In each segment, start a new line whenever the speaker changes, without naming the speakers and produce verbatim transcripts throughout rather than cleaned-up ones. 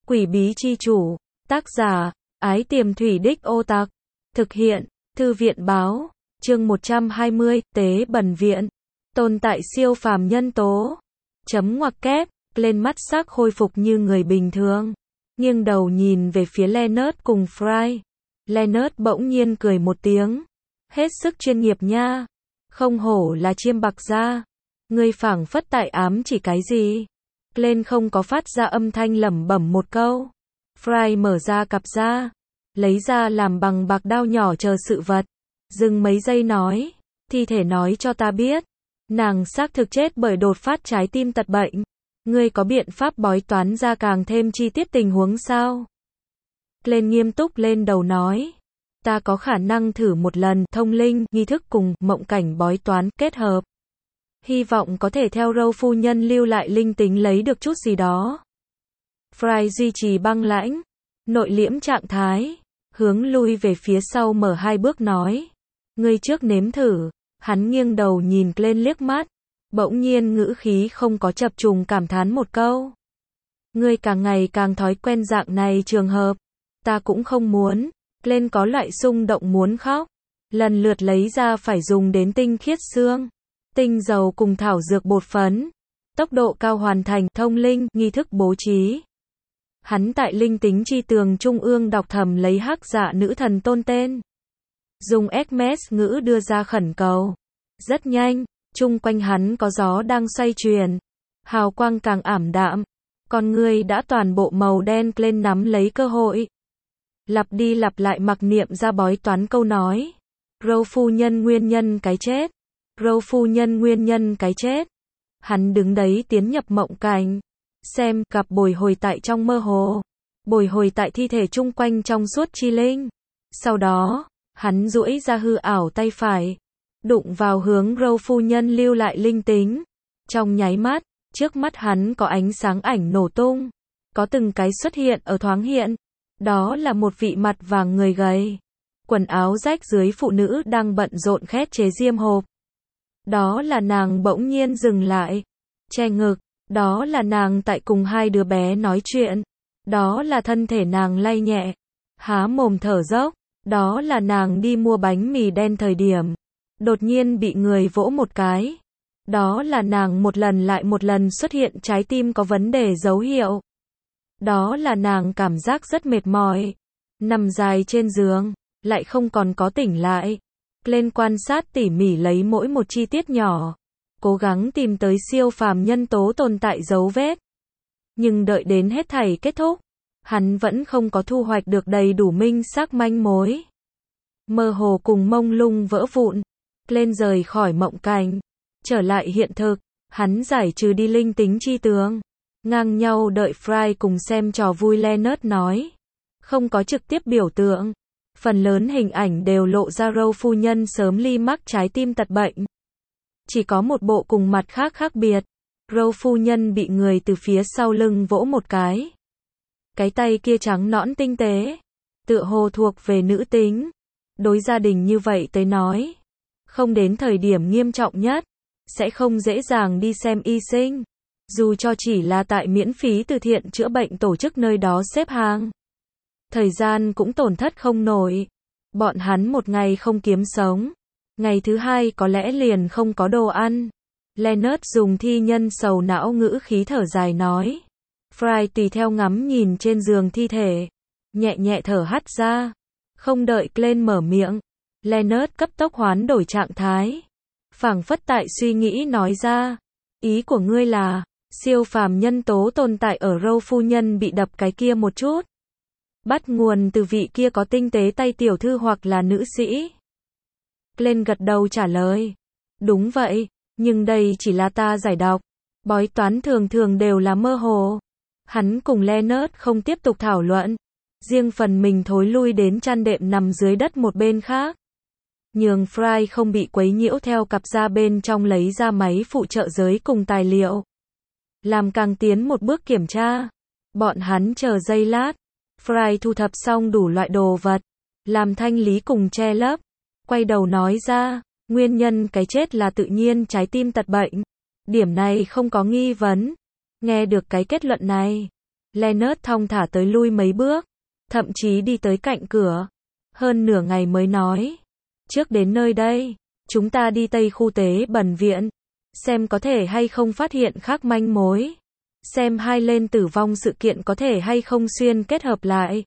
Quỷ bí chi chủ, tác giả, Ái Tiềm Thủy Đích Ô Tặc, thực hiện, Thư viện báo, chương một trăm hai mươi, Tế Bẩn Viện, tồn tại siêu phàm nhân tố, chấm ngoặc kép, lên mắt sắc khôi phục như người bình thường, nghiêng đầu nhìn về phía Leonard cùng Fry. Leonard bỗng nhiên cười một tiếng, hết sức chuyên nghiệp nha, không hổ là chiêm bạc gia, ngươi phảng phất tại ám chỉ cái gì. Glenn không có phát ra âm thanh lẩm bẩm một câu. Fry mở ra cặp da, lấy ra làm bằng bạc đao nhỏ chờ sự vật, dừng mấy giây nói, thi thể nói cho ta biết, nàng xác thực chết bởi đột phát trái tim tật bệnh, ngươi có biện pháp bói toán ra càng thêm chi tiết tình huống sao? Glenn nghiêm túc lên đầu nói, ta có khả năng thử một lần thông linh, nghi thức cùng mộng cảnh bói toán kết hợp. Hy vọng có thể theo Râu phu nhân lưu lại linh tính lấy được chút gì đó. Fry duy trì băng lãnh, nội liễm trạng thái, hướng lui về phía sau mở hai bước nói, ngươi trước nếm thử. Hắn nghiêng đầu nhìn lên liếc mắt, bỗng nhiên ngữ khí không có chập trùng cảm thán một câu. Ngươi càng ngày càng thói quen dạng này trường hợp, ta cũng không muốn. Lên có loại xung động muốn khóc, lần lượt lấy ra phải dùng đến tinh khiết xương, tinh dầu cùng thảo dược bột phấn, tốc độ cao hoàn thành thông linh, nghi thức bố trí. Hắn tại linh tính chi tường trung ương đọc thầm lấy hắc dạ nữ thần tôn tên. Dùng Hermes ngữ đưa ra khẩn cầu. Rất nhanh, chung quanh hắn có gió đang xoay chuyển. Hào quang càng ảm đạm. Con người đã toàn bộ màu đen lên nắm lấy cơ hội. Lặp đi lặp lại mặc niệm ra bói toán câu nói. Râu phu nhân nguyên nhân cái chết. Râu phu nhân nguyên nhân cái chết. Hắn đứng đấy tiến nhập mộng cảnh. Xem, gặp bồi hồi tại trong mơ hồ. Bồi hồi tại thi thể chung quanh trong suốt chi linh. Sau đó, hắn duỗi ra hư ảo tay phải. Đụng vào hướng Râu phu nhân lưu lại linh tính. Trong nháy mắt, trước mắt hắn có ánh sáng ảnh nổ tung. Có từng cái xuất hiện ở thoáng hiện. Đó là một vị mặt vàng người gầy. Quần áo rách dưới phụ nữ đang bận rộn khét chế diêm hộp. Đó là nàng bỗng nhiên dừng lại. Che ngực. Đó là nàng tại cùng hai đứa bé nói chuyện. Đó là thân thể nàng lay nhẹ. Há mồm thở dốc. Đó là nàng đi mua bánh mì đen thời điểm. Đột nhiên bị người vỗ một cái. Đó là nàng một lần lại một lần xuất hiện trái tim có vấn đề dấu hiệu. Đó là nàng cảm giác rất mệt mỏi. Nằm dài trên giường. Lại không còn có tỉnh lại. Lên quan sát tỉ mỉ lấy mỗi một chi tiết nhỏ. Cố gắng tìm tới siêu phàm nhân tố tồn tại dấu vết. Nhưng đợi đến hết thảy kết thúc, hắn vẫn không có thu hoạch được đầy đủ minh xác manh mối. Mơ hồ cùng mông lung vỡ vụn, lên rời khỏi mộng cảnh, trở lại hiện thực, hắn giải trừ đi linh tính chi tường, ngang nhau đợi Fry cùng xem trò vui. Leonard nói, không có trực tiếp biểu tượng, phần lớn hình ảnh đều lộ ra Râu phu nhân sớm ly mắc trái tim tật bệnh. Chỉ có một bộ cùng mặt khác khác biệt. Râu phu nhân bị người từ phía sau lưng vỗ một cái. Cái tay kia trắng nõn tinh tế, tựa hồ thuộc về nữ tính. Đối gia đình như vậy tới nói, không đến thời điểm nghiêm trọng nhất, sẽ không dễ dàng đi xem y sinh. Dù cho chỉ là tại miễn phí từ thiện chữa bệnh tổ chức nơi đó xếp hàng. Thời gian cũng tổn thất không nổi. Bọn hắn một ngày không kiếm sống. Ngày thứ hai có lẽ liền không có đồ ăn. Leonard dùng thi nhân sầu não ngữ khí thở dài nói. Fry tùy theo ngắm nhìn trên giường thi thể. Nhẹ nhẹ thở hắt ra. Không đợi Glenn mở miệng. Leonard cấp tốc hoán đổi trạng thái. Phảng phất tại suy nghĩ nói ra. Ý của ngươi là, siêu phàm nhân tố tồn tại ở Râu phu nhân bị đập cái kia một chút. Bắt nguồn từ vị kia có tinh tế tay tiểu thư hoặc là nữ sĩ. Glenn gật đầu trả lời. Đúng vậy, nhưng đây chỉ là ta giải đọc. Bói toán thường thường đều là mơ hồ. Hắn cùng Leonard không tiếp tục thảo luận. Riêng phần mình thối lui đến chăn đệm nằm dưới đất một bên khác. Nhường Fry không bị quấy nhiễu theo cặp da bên trong lấy ra máy phụ trợ giới cùng tài liệu. Làm càng tiến một bước kiểm tra. Bọn hắn chờ giây lát. Fry thu thập xong đủ loại đồ vật. Làm thanh lý cùng che lấp. Quay đầu nói ra, nguyên nhân cái chết là tự nhiên trái tim tật bệnh. Điểm này không có nghi vấn. Nghe được cái kết luận này, Leonard thong thả tới lui mấy bước, thậm chí đi tới cạnh cửa. Hơn nửa ngày mới nói. Trước đến nơi đây, chúng ta đi Tây khu tế bẩn viện. Xem có thể hay không phát hiện khác manh mối. Xem hai lên tử vong sự kiện có thể hay không xuyên kết hợp lại.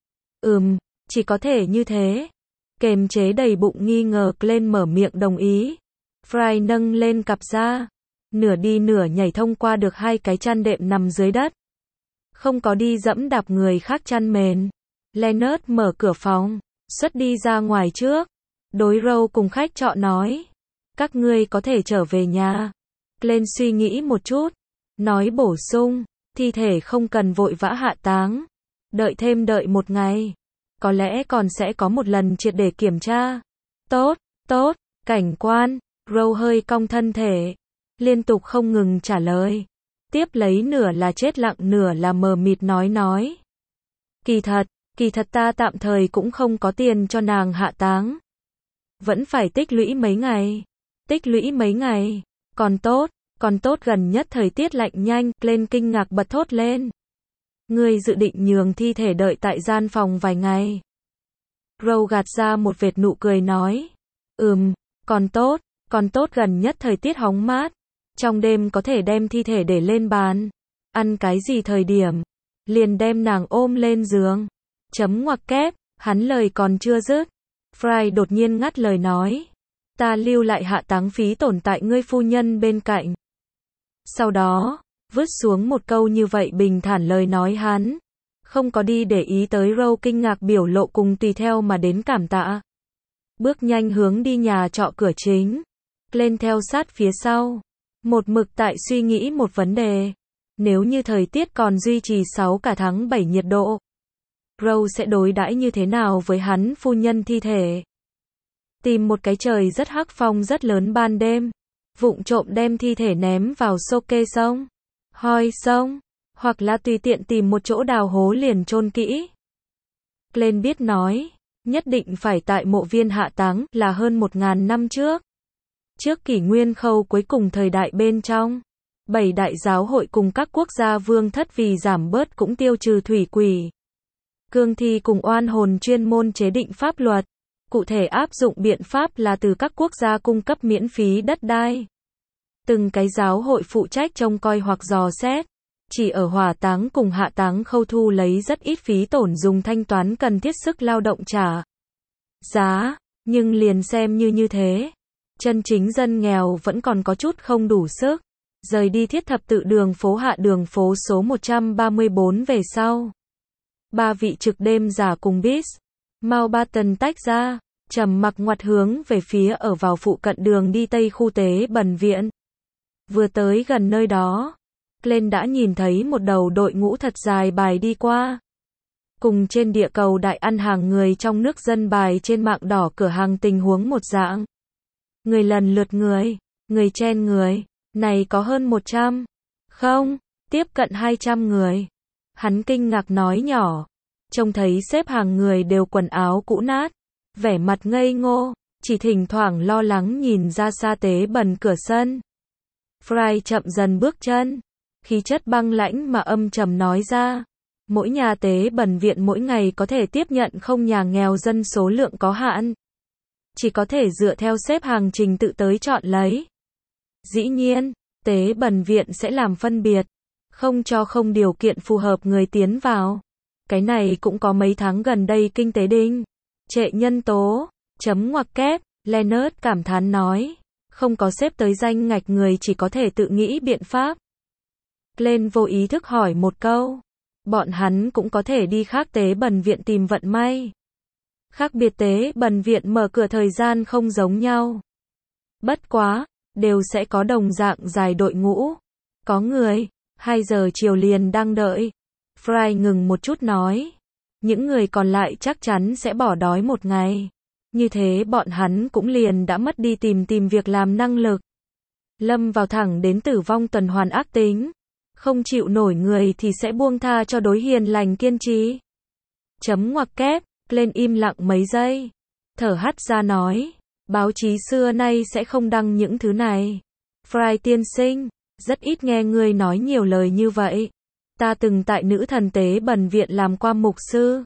Ừm, chỉ có thể như thế. Kềm chế đầy bụng nghi ngờ, Glenn mở miệng đồng ý. Fry nâng lên cặp ra. Nửa đi nửa nhảy thông qua được hai cái chăn đệm nằm dưới đất. Không có đi dẫm đạp người khác chăn mền. Leonard mở cửa phòng, xuất đi ra ngoài trước. Đối Rose cùng khách trọ nói. Các ngươi có thể trở về nhà. Glenn suy nghĩ một chút. Nói bổ sung, thi thể không cần vội vã hạ táng. Đợi thêm đợi một ngày. Có lẽ còn sẽ có một lần triệt để kiểm tra. Tốt, tốt, cảnh quan. Rose hơi cong thân thể. Liên tục không ngừng trả lời. Tiếp lấy nửa là chết lặng nửa là mờ mịt nói nói. Kỳ thật, kỳ thật ta tạm thời cũng không có tiền cho nàng hạ táng. Vẫn phải tích lũy mấy ngày. Tích lũy mấy ngày. Còn tốt, còn tốt gần nhất thời tiết lạnh nhanh. Lên kinh ngạc bật thốt lên. Ngươi dự định nhường thi thể đợi tại gian phòng vài ngày. Rose gạt ra một vệt nụ cười nói. Ừm, còn tốt, còn tốt gần nhất thời tiết hóng mát. Trong đêm có thể đem thi thể để lên bàn. Ăn cái gì thời điểm. Liền đem nàng ôm lên giường. Chấm ngoặc kép, hắn lời còn chưa dứt. Fry đột nhiên ngắt lời nói. Ta lưu lại hạ táng phí tổn tại ngươi phu nhân bên cạnh. Sau đó, vứt xuống một câu như vậy bình thản lời nói hắn. Không có đi để ý tới Rose kinh ngạc biểu lộ cùng tùy theo mà đến cảm tạ. Bước nhanh hướng đi nhà trọ cửa chính. Lên theo sát phía sau. Một mực tại suy nghĩ một vấn đề. Nếu như thời tiết còn duy trì sáu cả tháng bảy nhiệt độ. Rose sẽ đối đãi như thế nào với hắn phu nhân thi thể. Tìm một cái trời rất hắc phong rất lớn ban đêm. Vụng trộm đem thi thể ném vào xô kê sông. Hoi sông. Hoặc là tùy tiện tìm một chỗ đào hố liền chôn kỹ. Glenn biết nói. Nhất định phải tại mộ viên hạ táng là hơn một ngàn năm trước. Trước kỷ nguyên khâu cuối cùng thời đại bên trong. Bảy đại giáo hội cùng các quốc gia vương thất vì giảm bớt cũng tiêu trừ thủy quỷ. Cương thi cùng oan hồn chuyên môn chế định pháp luật. Cụ thể áp dụng biện pháp là từ các quốc gia cung cấp miễn phí đất đai. Từng cái giáo hội phụ trách trông coi hoặc dò xét. Chỉ ở hỏa táng cùng hạ táng khâu thu lấy rất ít phí tổn dùng thanh toán cần thiết sức lao động trả giá, nhưng liền xem như như thế. Chân chính dân nghèo vẫn còn có chút không đủ sức. Rời đi thiết thập tự đường phố hạ đường phố số một trăm ba mươi bốn về sau. Ba vị trực đêm giả cùng Bis, Mountbatten tách ra, trầm mặc ngoặt hướng về phía ở vào phụ cận đường đi Tây khu tế bẩn viện. Vừa tới gần nơi đó, Glenn đã nhìn thấy một đầu đội ngũ thật dài bài đi qua. Cùng trên địa cầu đại ăn hàng người trong nước dân bài trên mạng đỏ cửa hàng tình huống một dạng. Người lần lượt người, người chen người, này có hơn một trăm, không, tiếp cận hai trăm người. Hắn kinh ngạc nói nhỏ, trông thấy xếp hàng người đều quần áo cũ nát, vẻ mặt ngây ngô, chỉ thỉnh thoảng lo lắng nhìn ra xa tế bẩn cửa sân. Fry chậm dần bước chân, khí chất băng lãnh mà âm trầm nói ra, mỗi nhà tế bẩn viện mỗi ngày có thể tiếp nhận không nhà nghèo dân số lượng có hạn. Chỉ có thể dựa theo xếp hàng trình tự tới chọn lấy. Dĩ nhiên, tế bẩn viện sẽ làm phân biệt, không cho không điều kiện phù hợp người tiến vào. Cái này cũng có mấy tháng gần đây kinh tế đinh trệ nhân tố, chấm ngoặc kép, Leonard cảm thán nói, không có xếp tới danh ngạch người chỉ có thể tự nghĩ biện pháp. Glenn vô ý thức hỏi một câu, bọn hắn cũng có thể đi khác tế bẩn viện tìm vận may. Khác biệt tế bẩn viện mở cửa thời gian không giống nhau. Bất quá, đều sẽ có đồng dạng dài đội ngũ. Có người, hai giờ chiều liền đang đợi. Fry ngừng một chút nói. Những người còn lại chắc chắn sẽ bỏ đói một ngày. Như thế bọn hắn cũng liền đã mất đi tìm tìm việc làm năng lực. Lâm vào thẳng đến tử vong tuần hoàn ác tính. Không chịu nổi người thì sẽ buông tha cho đối hiền lành kiên trì. Chấm ngoặc kép, lên im lặng mấy giây. Thở hắt ra nói. Báo chí xưa nay sẽ không đăng những thứ này. Fry tiên sinh, rất ít nghe ngươi nói nhiều lời như vậy. Ta từng tại nữ thần tế bần viện làm qua mục sư.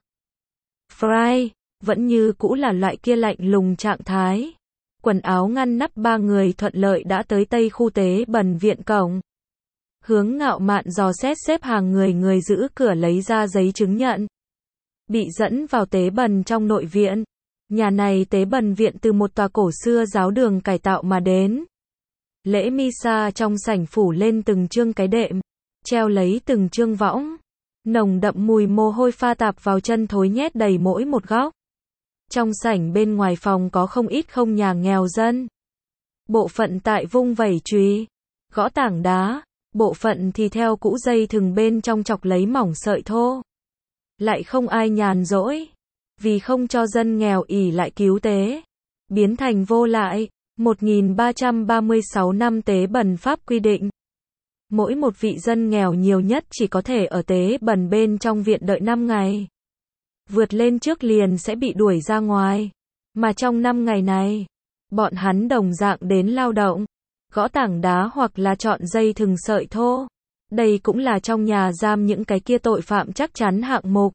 Fry, vẫn như cũ là loại kia lạnh lùng trạng thái. Quần áo ngăn nắp ba người thuận lợi đã tới tây khu tế bần viện cổng. Hướng Ngạo Mạn dò xét xếp hàng người người giữ cửa lấy ra giấy chứng nhận. Bị dẫn vào tế bần trong nội viện. Nhà này tế bần viện từ một tòa cổ xưa giáo đường cải tạo mà đến. Lễ Misa trong sảnh phủ lên từng chương cái đệm, treo lấy từng chương võng. Nồng đậm mùi mồ hôi pha tạp vào chân thối nhét đầy mỗi một góc. Trong sảnh bên ngoài phòng có không ít không nhà nghèo dân. Bộ phận tại vung vẩy chùy, gõ tảng đá, bộ phận thì theo cũ dây thừng bên trong chọc lấy mỏng sợi thô. Lại không ai nhàn rỗi, vì không cho dân nghèo ỷ lại cứu tế, biến thành vô lại. một nghìn ba trăm ba mươi sáu năm tế bần pháp quy định. Mỗi một vị dân nghèo nhiều nhất chỉ có thể ở tế bần bên trong viện đợi năm ngày. Vượt lên trước liền sẽ bị đuổi ra ngoài. Mà trong năm ngày này, bọn hắn đồng dạng đến lao động, gõ tảng đá hoặc là chọn dây thừng sợi thô. Đây cũng là trong nhà giam những cái kia tội phạm chắc chắn hạng mục.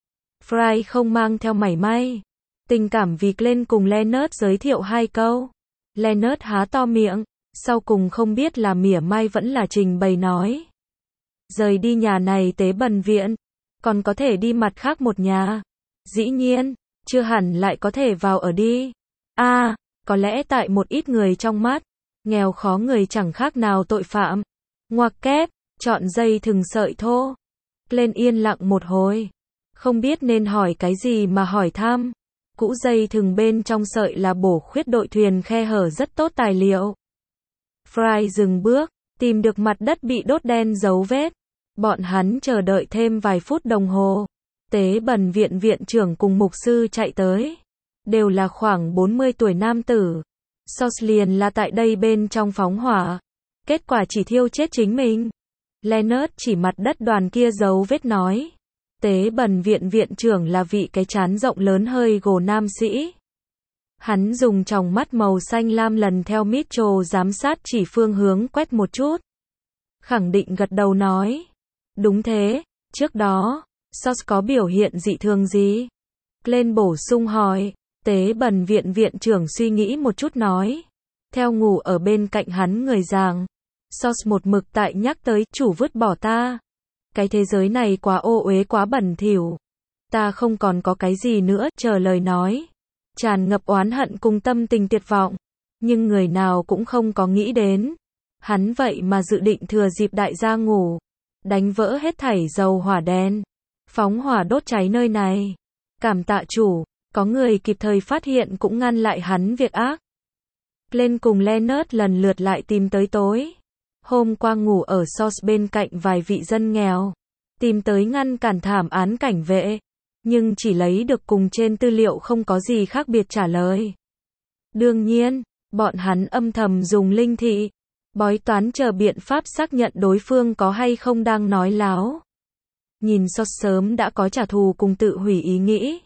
Fry không mang theo mảy may tình cảm vì Glenn cùng Leonard giới thiệu hai câu. Leonard há to miệng, sau cùng không biết là mỉa mai vẫn là trình bày nói. Rời đi nhà này tế bần viện, còn có thể đi mặt khác một nhà. Dĩ nhiên, chưa hẳn lại có thể vào ở đi. A, à, có lẽ tại một ít người trong mắt, nghèo khó người chẳng khác nào tội phạm. Ngoặc kép, chọn dây thừng sợi thô. Lên yên lặng một hồi, không biết nên hỏi cái gì mà hỏi thăm. Cũ dây thừng bên trong sợi là bổ khuyết đội thuyền khe hở rất tốt tài liệu. Fry dừng bước, tìm được mặt đất bị đốt đen dấu vết. Bọn hắn chờ đợi thêm vài phút đồng hồ. Tế bần viện viện trưởng cùng mục sư chạy tới. Đều là khoảng bốn mươi tuổi nam tử. Sos liền là tại đây bên trong phóng hỏa. Kết quả chỉ thiêu chết chính mình. Leonard chỉ mặt đất đoàn kia dấu vết nói. Tế bần viện viện trưởng là vị cái trán rộng lớn hơi gồ nam sĩ. Hắn dùng tròng mắt màu xanh lam lần theo Mitchell giám sát chỉ phương hướng quét một chút. Khẳng định gật đầu nói. Đúng thế, trước đó, Sos có biểu hiện dị thường gì? Glenn bổ sung hỏi. Tế bần viện viện trưởng suy nghĩ một chút nói. Theo ngủ ở bên cạnh hắn người giàng. Sos một mực tại nhắc tới chủ vứt bỏ ta. Cái thế giới này quá ô uế quá bẩn thỉu. Ta không còn có cái gì nữa, chờ lời nói. Tràn ngập oán hận cùng tâm tình tuyệt vọng. Nhưng người nào cũng không có nghĩ đến. Hắn vậy mà dự định thừa dịp đại gia ngủ. Đánh vỡ hết thảy dầu hỏa đen. Phóng hỏa đốt cháy nơi này. Cảm tạ chủ, có người kịp thời phát hiện cũng ngăn lại hắn việc ác. Glenn cùng Leonard lần lượt lại tìm tới tối. Hôm qua ngủ ở Sos bên cạnh vài vị dân nghèo. Tìm tới ngăn cản thảm án cảnh vệ. Nhưng chỉ lấy được cùng trên tư liệu không có gì khác biệt trả lời. Đương nhiên, bọn hắn âm thầm dùng linh thị. Bói toán chờ biện pháp xác nhận đối phương có hay không đang nói láo. Nhìn Sos sớm đã có trả thù cùng tự hủy ý nghĩ.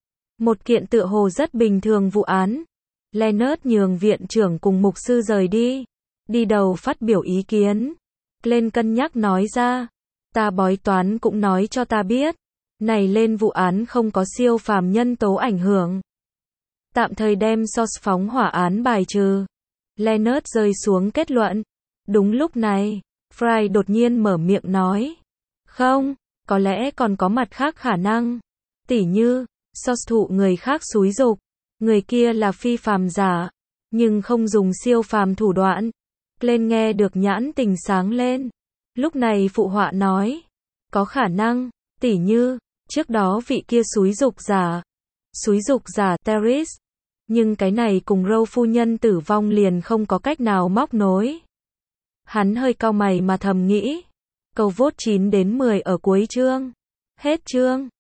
Một kiện tựa hồ rất bình thường vụ án. Leonard nhường viện trưởng cùng mục sư rời đi. Đi đầu phát biểu ý kiến. Glenn cân nhắc nói ra. Ta bói toán cũng nói cho ta biết. Này lên vụ án không có siêu phàm nhân tố ảnh hưởng. Tạm thời đem Sos phóng hỏa án bài trừ. Leonard rơi xuống kết luận. Đúng lúc này, Fry đột nhiên mở miệng nói. Không, có lẽ còn có mặt khác khả năng. Tỉ như, Sos thụ người khác xúi giục. Người kia là phi phàm giả. Nhưng không dùng siêu phàm thủ đoạn. Glenn nghe được nhãn tình sáng lên. Lúc này phụ họa nói. Có khả năng, tỉ như, trước đó vị kia xúi giục giả. Xúi giục giả terrorist. Nhưng cái này cùng Roe phu nhân tử vong liền không có cách nào móc nối. Hắn hơi cau mày mà thầm nghĩ. Câu vote chín đến mười ở cuối chương. Hết chương.